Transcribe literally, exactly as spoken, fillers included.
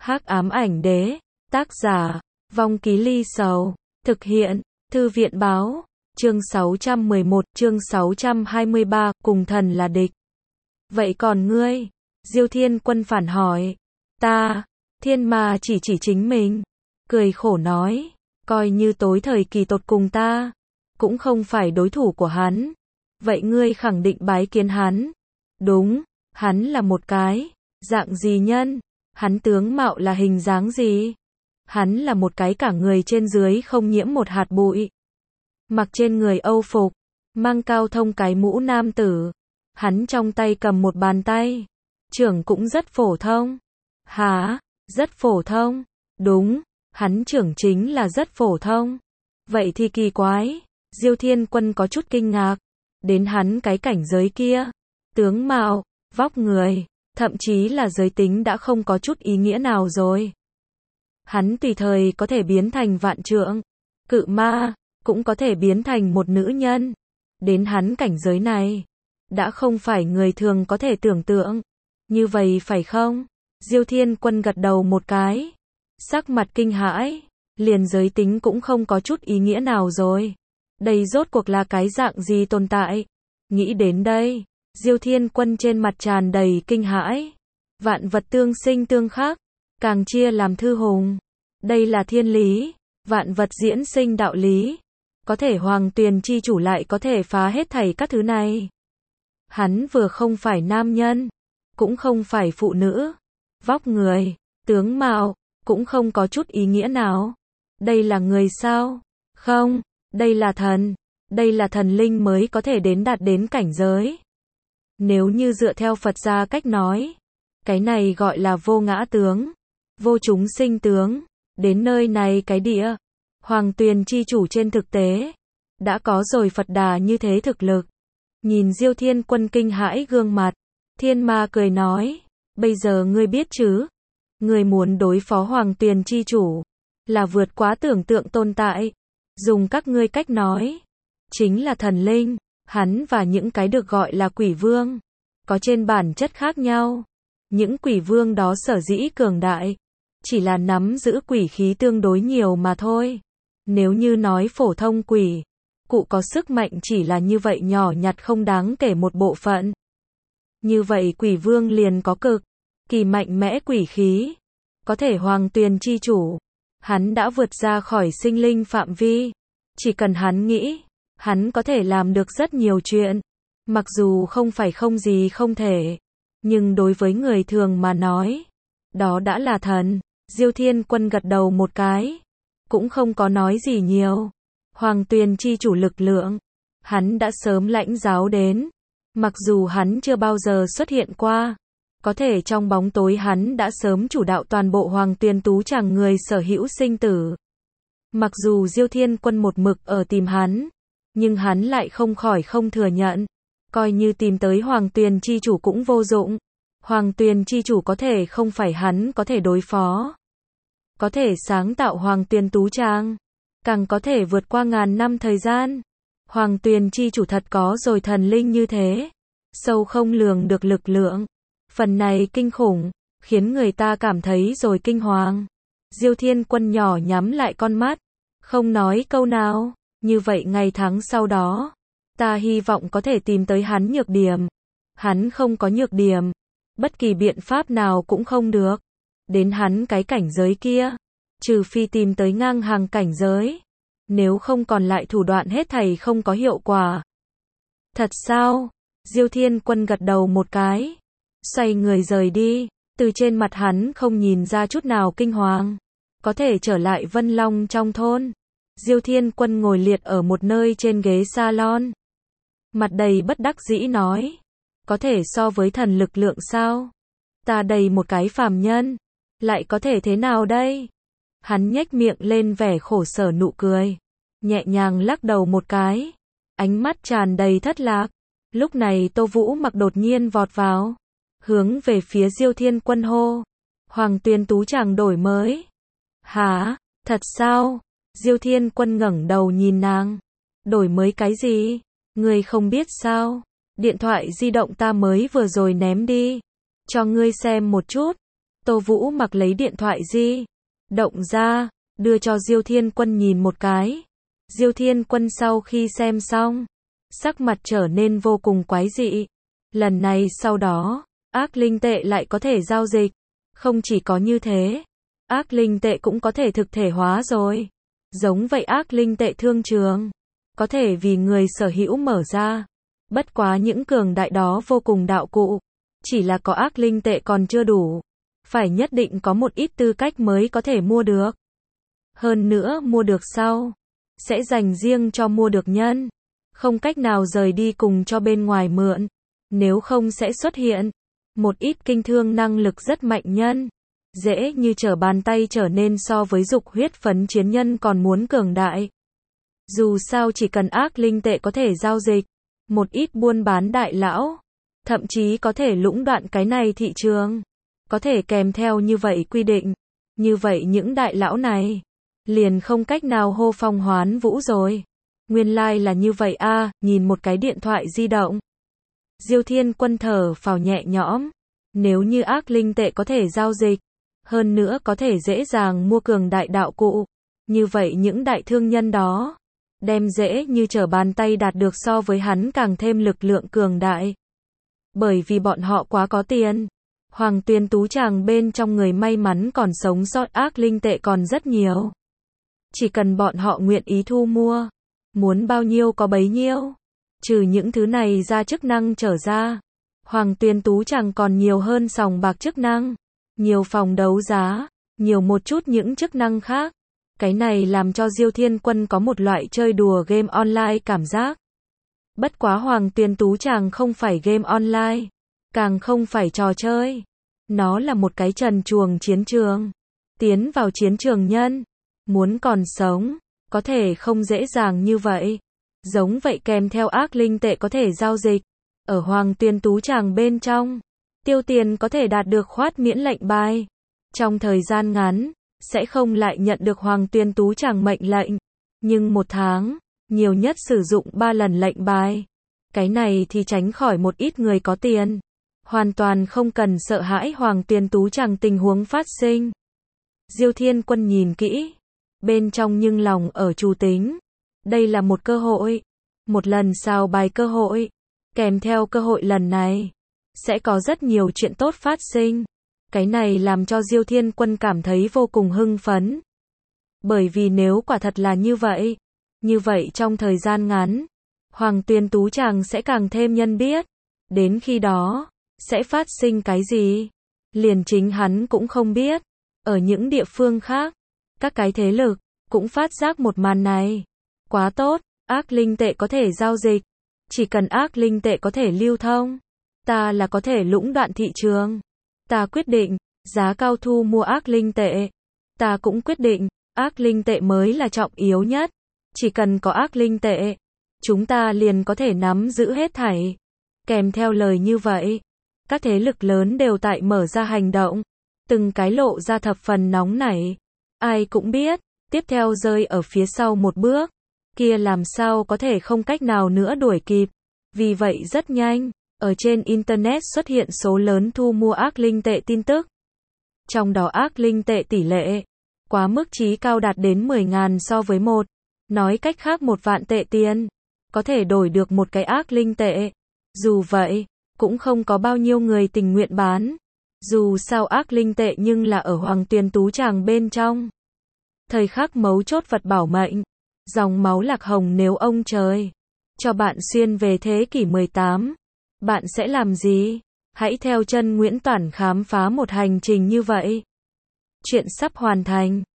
Hắc ám ảnh đế, tác giả, Vong Ký Ly Sầu, thực hiện, Thư viện báo, chương sáu trăm mười một, chương sáu trăm hai mươi ba, cùng thần là địch. Vậy còn ngươi? Diêu Thiên Quân phản hỏi. Ta, Thiên Ma chỉ chỉ chính mình, cười khổ nói, coi như tối thời kỳ tột cùng ta, cũng không phải đối thủ của hắn. Vậy ngươi khẳng định bái kiến hắn? Đúng, hắn là một cái, dạng gì nhân? Hắn tướng mạo là hình dáng gì? Hắn là một cái cả người trên dưới không nhiễm một hạt bụi. Mặc trên người Âu phục, mang cao thông cái mũ nam tử. Hắn trong tay cầm một bàn tay. Trưởng cũng rất phổ thông. Hả? Rất phổ thông? Đúng, hắn trưởng chính là rất phổ thông. Vậy thì kỳ quái. Diêu Thiên Quân có chút kinh ngạc. Đến hắn cái cảnh giới kia, tướng mạo, vóc người, thậm chí là giới tính đã không có chút ý nghĩa nào rồi. Hắn tùy thời có thể biến thành vạn trượng, cự ma, cũng có thể biến thành một nữ nhân. Đến hắn cảnh giới này, đã không phải người thường có thể tưởng tượng. Như vậy phải không? Diêu Thiên Quân gật đầu một cái, sắc mặt kinh hãi, liền giới tính cũng không có chút ý nghĩa nào rồi. Đây rốt cuộc là cái dạng gì tồn tại? Nghĩ đến đây, Diêu Thiên Quân trên mặt tràn đầy kinh hãi. Vạn vật tương sinh tương khắc, càng chia làm thư hùng. Đây là thiên lý, vạn vật diễn sinh đạo lý. Có thể Hoàng Tuyền chi chủ lại có thể phá hết thảy các thứ này. Hắn vừa không phải nam nhân, cũng không phải phụ nữ. Vóc người, tướng mạo, cũng không có chút ý nghĩa nào. Đây là người sao? Không, đây là thần. Đây là thần linh mới có thể đến đạt đến cảnh giới. Nếu như dựa theo Phật gia cách nói, cái này gọi là vô ngã tướng, vô chúng sinh tướng. Đến nơi này cái địa, Hoàng Tuyền chi chủ trên thực tế, đã có rồi Phật Đà như thế thực lực. Nhìn Diêu Thiên Quân kinh hãi gương mặt, Thiên Ma cười nói, bây giờ ngươi biết chứ, ngươi muốn đối phó Hoàng Tuyền chi chủ, là vượt quá tưởng tượng tồn tại. Dùng các ngươi cách nói, chính là thần linh, hắn và những cái được gọi là quỷ vương, có trên bản chất khác nhau. Những quỷ vương đó sở dĩ cường đại, chỉ là nắm giữ quỷ khí tương đối nhiều mà thôi. Nếu như nói phổ thông quỷ, cụ có sức mạnh chỉ là như vậy nhỏ nhặt không đáng kể một bộ phận. Như vậy quỷ vương liền có cực kỳ mạnh mẽ quỷ khí. Có thể Hoàng Tuyền chi chủ, hắn đã vượt ra khỏi sinh linh phạm vi. Chỉ cần hắn nghĩ, hắn có thể làm được rất nhiều chuyện. Mặc dù không phải không gì không thể, nhưng đối với người thường mà nói, đó đã là thần. Diêu Thiên Quân gật đầu một cái, cũng không có nói gì nhiều. Hoàng Tuyền chi chủ lực lượng, hắn đã sớm lãnh giáo đến. Mặc dù hắn chưa bao giờ xuất hiện qua, có thể trong bóng tối hắn đã sớm chủ đạo toàn bộ Hoàng Tuyền tú tràng người sở hữu sinh tử. Mặc dù Diêu Thiên Quân một mực ở tìm hắn, nhưng hắn lại không khỏi không thừa nhận. Coi như tìm tới Hoàng Tuyền chi chủ cũng vô dụng. Hoàng Tuyền chi chủ có thể không phải hắn có thể đối phó. Có thể sáng tạo Hoàng Tuyền tú tràng, càng có thể vượt qua ngàn năm thời gian. Hoàng Tuyền chi chủ thật có rồi thần linh như thế, sâu không lường được lực lượng. Phần này kinh khủng, khiến người ta cảm thấy rồi kinh hoàng. Diêu Thiên Quân nhỏ nhắm lại con mắt, không nói câu nào. Như vậy ngày tháng sau đó, ta hy vọng có thể tìm tới hắn nhược điểm. Hắn không có nhược điểm, bất kỳ biện pháp nào cũng không được. Đến hắn cái cảnh giới kia, trừ phi tìm tới ngang hàng cảnh giới, nếu không còn lại thủ đoạn hết thảy không có hiệu quả. Thật sao? Diêu Thiên Quân gật đầu một cái, xoay người rời đi. Từ trên mặt hắn không nhìn ra chút nào kinh hoàng. Có thể trở lại Vân Long trong thôn. Diêu Thiên Quân ngồi liệt ở một nơi trên ghế salon, mặt đầy bất đắc dĩ nói, có thể so với thần lực lượng sao? Ta đầy một cái phàm nhân, lại có thể thế nào đây? Hắn nhếch miệng lên vẻ khổ sở nụ cười, nhẹ nhàng lắc đầu một cái, ánh mắt tràn đầy thất lạc. Lúc này Tô Vũ Mặc đột nhiên vọt vào, hướng về phía Diêu Thiên Quân hô, Hoàng Tuyền tú tràng đổi mới. Hả? Thật sao? Diêu Thiên Quân ngẩng đầu nhìn nàng. Đổi mới cái gì? Ngươi không biết sao? Điện thoại di động ta mới vừa rồi ném đi, cho ngươi xem một chút. Tô Vũ Mặc lấy điện thoại di động ra, đưa cho Diêu Thiên Quân nhìn một cái. Diêu Thiên Quân sau khi xem xong, sắc mặt trở nên vô cùng quái dị. Lần này sau đó, ác linh tệ lại có thể giao dịch. Không chỉ có như thế, ác linh tệ cũng có thể thực thể hóa rồi. Giống vậy ác linh tệ thương trường, có thể vì người sở hữu mở ra. Bất quá những cường đại đó vô cùng đạo cụ. Chỉ là có ác linh tệ còn chưa đủ. Phải nhất định có một ít tư cách mới có thể mua được. Hơn nữa mua được sau, sẽ dành riêng cho mua được nhân. Không cách nào rời đi cùng cho bên ngoài mượn. Nếu không sẽ xuất hiện một ít kinh thương năng lực rất mạnh nhân. Dễ như trở bàn tay trở nên so với dục huyết phấn chiến nhân còn muốn cường đại. Dù sao chỉ cần ác linh tệ có thể giao dịch, một ít buôn bán đại lão, thậm chí có thể lũng đoạn cái này thị trường. Có thể kèm theo như vậy quy định. Như vậy những đại lão này liền không cách nào hô phong hoán vũ rồi. Nguyên lai like là như vậy a, à, nhìn một cái điện thoại di động. Diêu Thiên Quân thở phào nhẹ nhõm. Nếu như ác linh tệ có thể giao dịch, hơn nữa có thể dễ dàng mua cường đại đạo cụ, như vậy những đại thương nhân đó đem dễ như trở bàn tay đạt được so với hắn càng thêm lực lượng cường đại. Bởi vì bọn họ quá có tiền. Hoàng Tuyền Tú Tràng bên trong người may mắn còn sống sót ác linh tệ còn rất nhiều. Chỉ cần bọn họ nguyện ý thu mua, muốn bao nhiêu có bấy nhiêu. Trừ những thứ này ra chức năng trở ra, Hoàng Tuyền Tú Tràng còn nhiều hơn sòng bạc chức năng, nhiều phòng đấu giá, nhiều một chút những chức năng khác. Cái này làm cho Diêu Thiên Quân có một loại chơi đùa game online cảm giác. Bất quá Hoàng Tuyền Tú Tràng không phải game online, càng không phải trò chơi. Nó là một cái trần truồng chiến trường. Tiến vào chiến trường nhân, muốn còn sống, có thể không dễ dàng như vậy. Giống vậy kèm theo ác linh tệ có thể giao dịch. Ở Hoàng Tuyền Tú Tràng bên trong, tiêu tiền có thể đạt được khoát miễn lệnh bài. Trong thời gian ngắn, sẽ không lại nhận được Hoàng Tuyền Tú Tràng mệnh lệnh. Nhưng một tháng, nhiều nhất sử dụng ba lần lệnh bài. Cái này thì tránh khỏi một ít người có tiền. Hoàn toàn không cần sợ hãi Hoàng Tuyền Tú Tràng tình huống phát sinh. Diêu Thiên Quân nhìn kỹ. Bên trong nhưng lòng ở chủ tính. Đây là một cơ hội. Một lần sào bài cơ hội. Kèm theo cơ hội lần này, sẽ có rất nhiều chuyện tốt phát sinh. Cái này làm cho Diêu Thiên Quân cảm thấy vô cùng hưng phấn. Bởi vì nếu quả thật là như vậy, như vậy trong thời gian ngắn, Hoàng Tuyền Tú Tràng sẽ càng thêm nhân biết. Đến khi đó, sẽ phát sinh cái gì? Liền chính hắn cũng không biết. Ở những địa phương khác, các cái thế lực cũng phát giác một màn này. Quá tốt, ác linh tệ có thể giao dịch. Chỉ cần ác linh tệ có thể lưu thông, ta là có thể lũng đoạn thị trường. Ta quyết định, giá cao thu mua ác linh tệ. Ta cũng quyết định, ác linh tệ mới là trọng yếu nhất. Chỉ cần có ác linh tệ, chúng ta liền có thể nắm giữ hết thảy. Kèm theo lời như vậy, các thế lực lớn đều tại mở ra hành động. Từng cái lộ ra thập phần nóng nảy. Ai cũng biết, tiếp theo rơi ở phía sau một bước. Kia làm sao có thể không cách nào nữa đuổi kịp. Vì vậy rất nhanh, ở trên Internet xuất hiện số lớn thu mua ác linh tệ tin tức. Trong đó ác linh tệ tỷ lệ, quá mức chí cao đạt đến mười ngàn so với một. Nói cách khác một vạn tệ tiền, có thể đổi được một cái ác linh tệ. Dù vậy, cũng không có bao nhiêu người tình nguyện bán. Dù sao ác linh tệ nhưng là ở Hoàng Tuyền Tú Tràng bên trong. Thời khắc mấu chốt vật bảo mệnh. Dòng máu lạc hồng nếu ông trời cho bạn xuyên về thế kỷ mười tám, bạn sẽ làm gì? Hãy theo chân Nguyễn Toản khám phá một hành trình như vậy. Chuyện sắp hoàn thành.